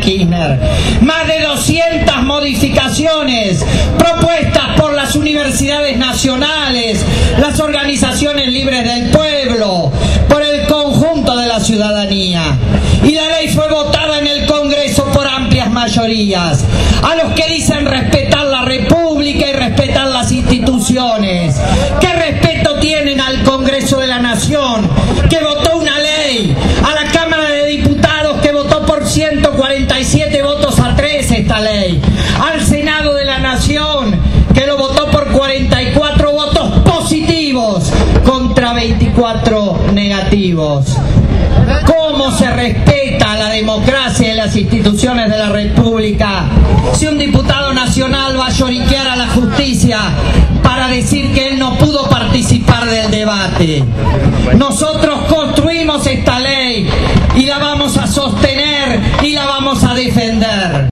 Kirchner. Más de 200 modificaciones propuestas por las universidades nacionales, las organizaciones libres del pueblo, por el conjunto de la ciudadanía. Y la ley fue votada en el Congreso por amplias mayorías. A los que dicen respetar la República y respetar las instituciones, ¿qué respeto tienen al Congreso de la Nación, que votó una ley? A la Cámara de Diputados, que votó por 147 votos a 3 esta ley. Al Senado de la Nación, que lo votó por 44 votos positivos contra 24 negativos. ¿Cómo se respeta la democracia y las instituciones de la República si un diputado nacional va a lloriquear a la justicia para decir que él no pudo participar del debate? Nosotros